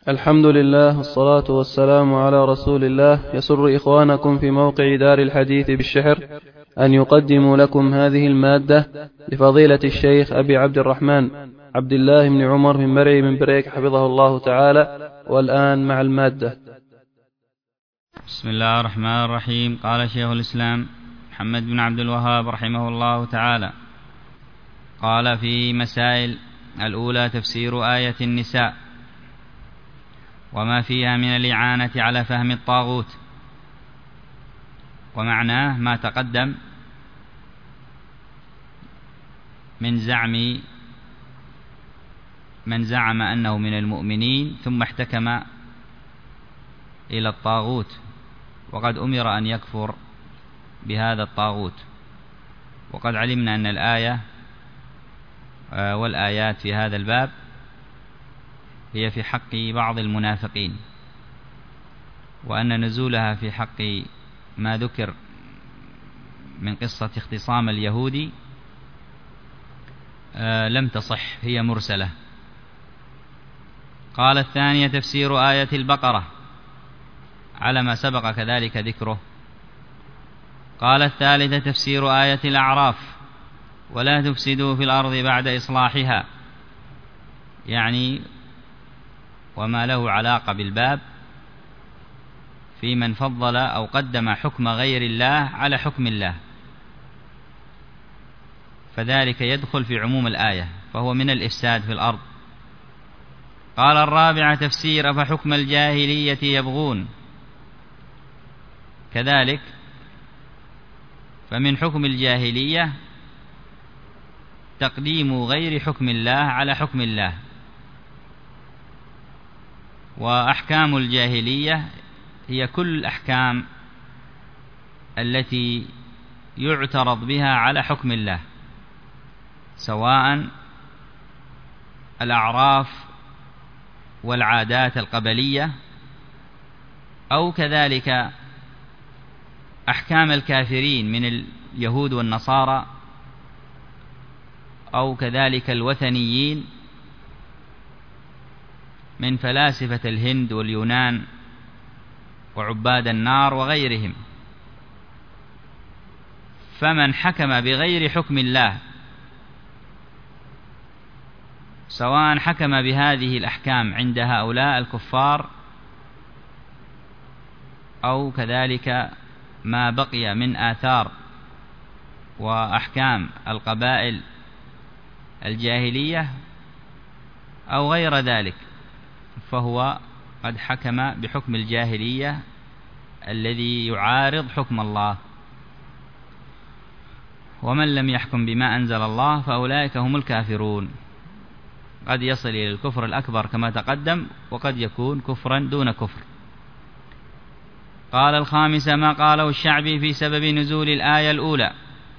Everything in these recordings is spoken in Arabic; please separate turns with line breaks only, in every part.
الحمد لله والصلاة والسلام على رسول الله. يسر إخوانكم في موقع دار الحديث بالشحر أن يقدموا لكم هذه المادة لفضيلة الشيخ أبي عبد الرحمن عبد الله بن عمر من مرعي من بريك حفظه الله تعالى. والآن مع المادة.
بسم الله الرحمن الرحيم. قال شيخ الإسلام محمد بن عبد الوهاب رحمه الله تعالى، قال في مسائل الأولى تفسير آية النساء وما فيها من الإعانة على فهم الطاغوت، ومعناه ما تقدم من زعم من زعم أنه من المؤمنين ثم احتكم إلى الطاغوت، وقد أمر أن يكفر بهذا الطاغوت. وقد علمنا أن الآية والآيات في هذا الباب هي في حق بعض المنافقين، وأن نزولها في حق ما ذكر من قصة اختصام اليهود لم تصح، هي مرسلة. قال الثانية تفسير آية البقرة على ما سبق كذلك ذكره. قال الثالثة تفسير آية الأعراف ولا تفسدوا في الأرض بعد إصلاحها، يعني وما له علاقة بالباب في من فضل أو قدم حكم غير الله على حكم الله، فذلك يدخل في عموم الآية، فهو من الإفساد في الأرض. قال الرابعة تفسير أفحكم الجاهلية يبغون، كذلك فمن حكم الجاهلية تقديم غير حكم الله على حكم الله. وأحكام الجاهلية هي كل الأحكام التي يعترض بها على حكم الله، سواء الأعراف والعادات القبلية، أو كذلك أحكام الكافرين من اليهود والنصارى، أو كذلك الوثنيين من فلاسفة الهند واليونان وعباد النار وغيرهم. فمن حكم بغير حكم الله، سواء حكم بهذه الأحكام عند هؤلاء الكفار أو كذلك ما بقي من آثار وأحكام القبائل الجاهلية أو غير ذلك، فهو قد حكم بحكم الجاهلية الذي يعارض حكم الله. ومن لم يحكم بما أنزل الله فأولئك هم الكافرون. قد يصل إلى الكفر الأكبر كما تقدم، وقد يكون كفرا دون كفر. قال الخامسة ما قاله الشعبي في سبب نزول الآية الأولى،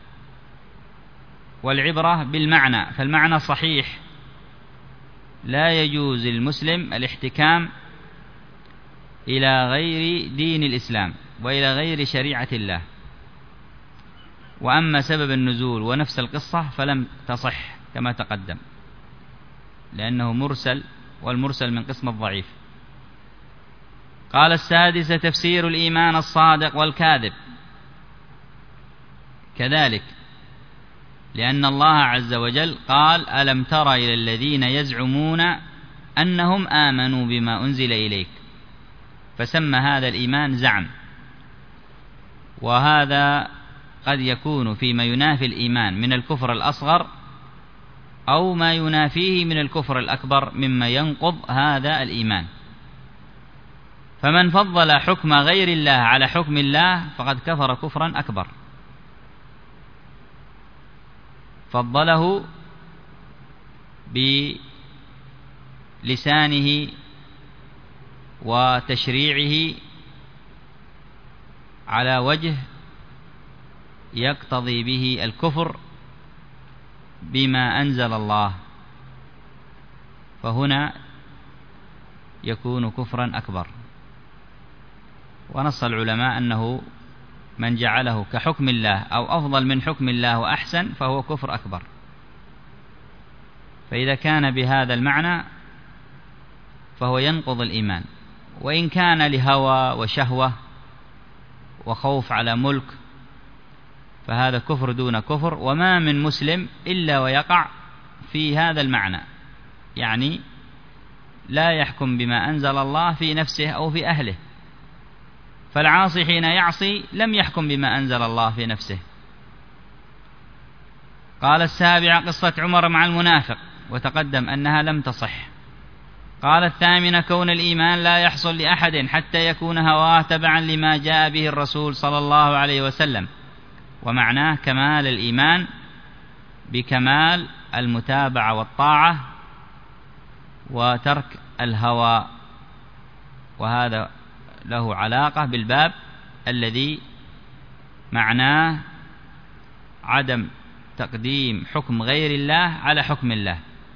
والعبرة بالمعنى، فالمعنى صحيح، لا يجوز للمسلم الاحتكام إلى غير دين الإسلام وإلى غير شريعة الله. وأما سبب النزول ونفس القصة فلم تصح كما تقدم، لأنه مرسل، والمرسل من قسم الضعيف. قال السادسة تفسير الإيمان الصادق والكاذب، كذلك لأن الله عز وجل قال ألم تر إلى الذين يزعمون أنهم آمنوا بما أنزل إليك، فسمى هذا الإيمان زعم. وهذا قد يكون فيما ينافي الإيمان من الكفر الأصغر، أو ما ينافيه من الكفر الأكبر مما ينقض هذا الإيمان. فمن فضل حكم غير الله على حكم الله فقد كفر كفرا أكبر، فضله بلسانه وتشريعه على وجه يقتضي به الكفر بما أنزل الله، فهنا يكون كفرا أكبر. ونص العلماء أنه من جعله كحكم الله أو أفضل من حكم الله وأحسن فهو كفر أكبر. فإذا كان بهذا المعنى فهو ينقض الإيمان، وإن كان لهوى وشهوة وخوف على ملك فهذا كفر دون كفر. وما من مسلم إلا ويقع في هذا المعنى، يعني لا يحكم بما أنزل الله في نفسه أو في أهله، فالعاصي حين يعصي لم يحكم بما أنزل الله في نفسه. قال السابع قصة عمر مع المنافق، وتقدم أنها لم تصح. قال الثامن كون الإيمان لا يحصل لأحد حتى يكون هواه تبعا لما جاء به الرسول صلى الله عليه وسلم، ومعناه كمال الإيمان بكمال المتابعة والطاعة وترك الهوى، وهذا له علاقة بالباب الذي معناه عدم تقديم حكم غير الله على حكم الله.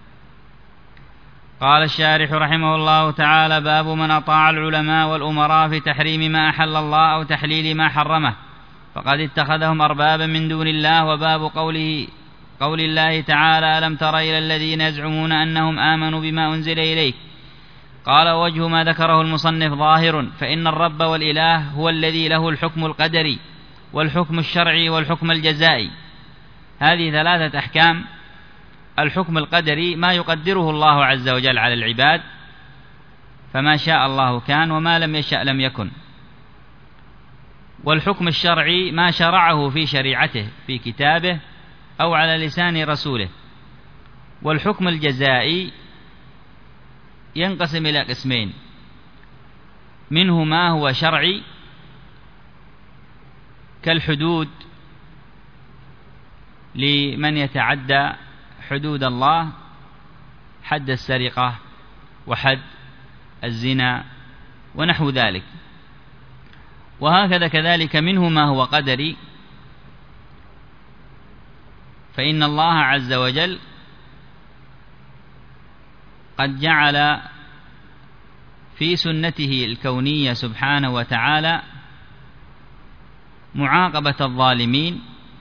قال الشارح رحمه الله تعالى: باب من أطاع العلماء والأمراء في تحريم ما أحل الله أو تحليل ما حرمه فقد اتخذهم أربابا من دون الله. وباب قول الله تعالى: ألم تر إلى الذين يزعمون أنهم آمنوا بما أنزل إليك. قال: وجه ما ذكره المصنف ظاهر، فإن الرب والإله هو الذي له الحكم القدري والحكم الشرعي والحكم الجزائي. هذه ثلاثة أحكام. الحكم القدري ما يقدره الله عز وجل على العباد، فما شاء الله كان وما لم يشأ لم يكن. والحكم الشرعي ما شرعه في شريعته في كتابه أو على لسان رسوله. والحكم الجزائي ينقسم إلى قسمين: منه ما هو شرعي كالحدود لمن يتعدى حدود الله، حد السرقة وحد الزنا ونحو ذلك. وهكذا كذلك منه ما هو قدري، فإن الله عز وجل قد جعل في سنته الكونية سبحانه وتعالى معاقبة الظالمين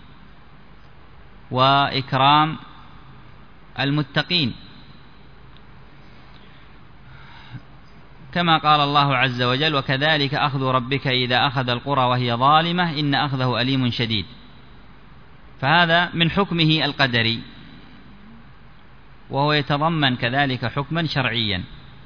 وإكرام المتقين، كما قال الله عز وجل: وكذلك أخذ ربك إذا أخذ القرى وهي ظالمة إن أخذه أليم شديد. فهذا من حكمه القدري، وهو يتضمن كذلك حكما شرعيا،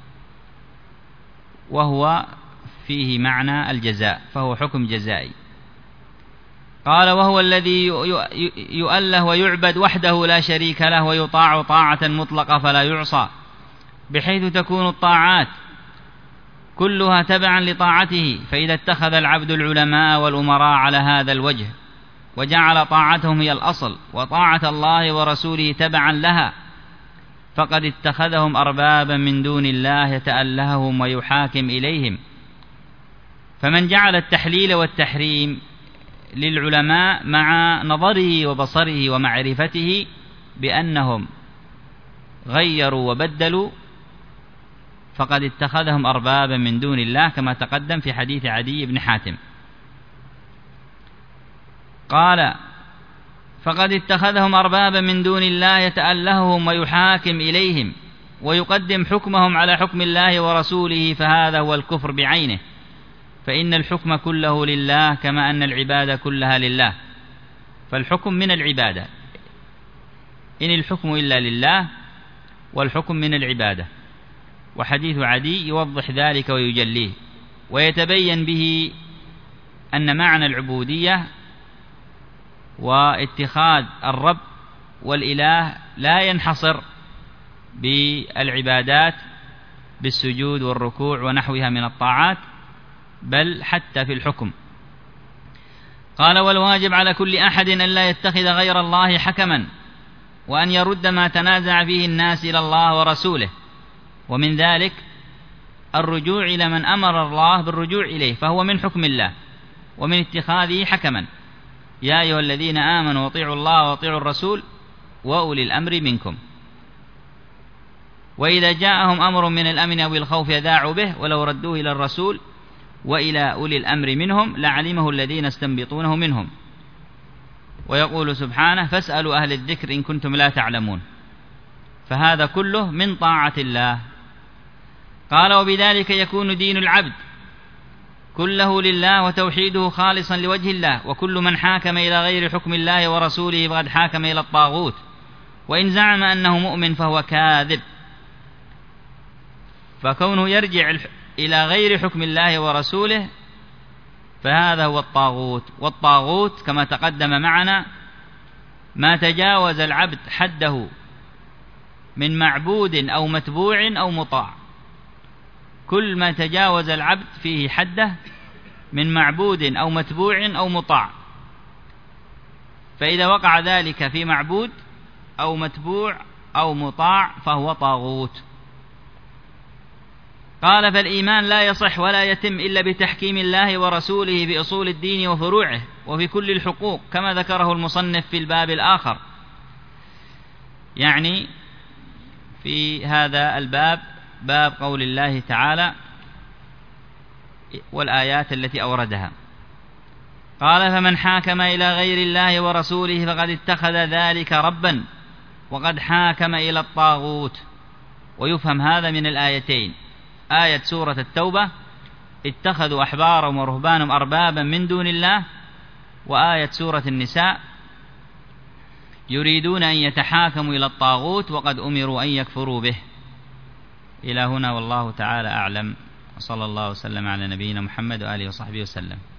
وهو فيه معنى الجزاء، فهو حكم جزائي. قال: وهو الذي يؤله ويعبد وحده لا شريك له ويطاع طاعة مطلقة فلا يعصى، بحيث تكون الطاعات كلها تبعا لطاعته. فإذا اتخذ العبد العلماء والأمراء على هذا الوجه وجعل طاعتهم هي الأصل وطاعة الله ورسوله تبعا لها فقد اتخذهم أربابا من دون الله يتألههم ويحاكم إليهم. فمن جعل التحليل والتحريم للعلماء مع نظره وبصره ومعرفته بأنهم غيروا وبدلوا فقد اتخذهم أربابا من دون الله، كما تقدم في حديث عدي بن حاتم. قال: فقد اتخذهم أربابا من دون الله يتألههم ويحاكم إليهم ويقدم حكمهم على حكم الله ورسوله، فهذا هو الكفر بعينه. فإن الحكم كله لله كما أن العبادة كلها لله، فالحكم من العبادة، إن الحكم إلا لله، والحكم من العبادة. وحديث عدي يوضح ذلك ويجليه، ويتبين به أن معنى العبودية واتخاذ الرب والإله لا ينحصر بالعبادات بالسجود والركوع ونحوها من الطاعات، بل حتى في الحكم. قال: والواجب على كل أحد أن لا يتخذ غير الله حكما، وأن يرد ما تنازع فيه الناس إلى الله ورسوله، ومن ذلك الرجوع إلى من أمر الله بالرجوع إليه، فهو من حكم الله ومن اتخاذه حكما. يا أيها الذين آمنوا اطيعوا الله واطيعوا الرسول وأولي الأمر منكم. وإذا جاءهم أمر من الأمن أو الخوف يذاعوا به، ولو ردوه إلى الرسول وإلى أولي الأمر منهم لعلمه الذين استنبطونه منهم. ويقول سبحانه: فاسألوا أهل الذكر إن كنتم لا تعلمون. فهذا كله من طاعة الله. قال: وبذلك يكون دين العبد كله لله وتوحيده خالصا لوجه الله، وكل من حاكم إلى غير حكم الله ورسوله فقد حاكم إلى الطاغوت، وإن زعم أنه مؤمن فهو كاذب. فكونه يرجع إلى غير حكم الله ورسوله فهذا هو الطاغوت. والطاغوت كما تقدم معنا ما تجاوز العبد حده من معبود أو متبوع أو مطاع، كل ما تجاوز العبد فيه حده من معبود أو متبوع أو مطاع، فإذا وقع ذلك في معبود أو متبوع أو مطاع فهو طاغوت. قال: فالإيمان لا يصح ولا يتم إلا بتحكيم الله ورسوله بأصول الدين وفروعه وفي كل الحقوق، كما ذكره المصنف في الباب الآخر، يعني في هذا الباب باب قول الله تعالى والآيات التي أوردها. قال: فمن حاكم إلى غير الله ورسوله فقد اتخذ ذلك ربا وقد حاكم إلى الطاغوت. ويفهم هذا من الآيتين: آية سورة التوبة اتخذوا أحبارهم ورهبانهم أربابا من دون الله، وآية سورة النساء يريدون أن يتحاكموا إلى الطاغوت وقد أمروا أن يكفروا به. إلى هنا والله تعالى أعلم، وصلى الله وسلم على نبينا محمد وآله وصحبه وسلم.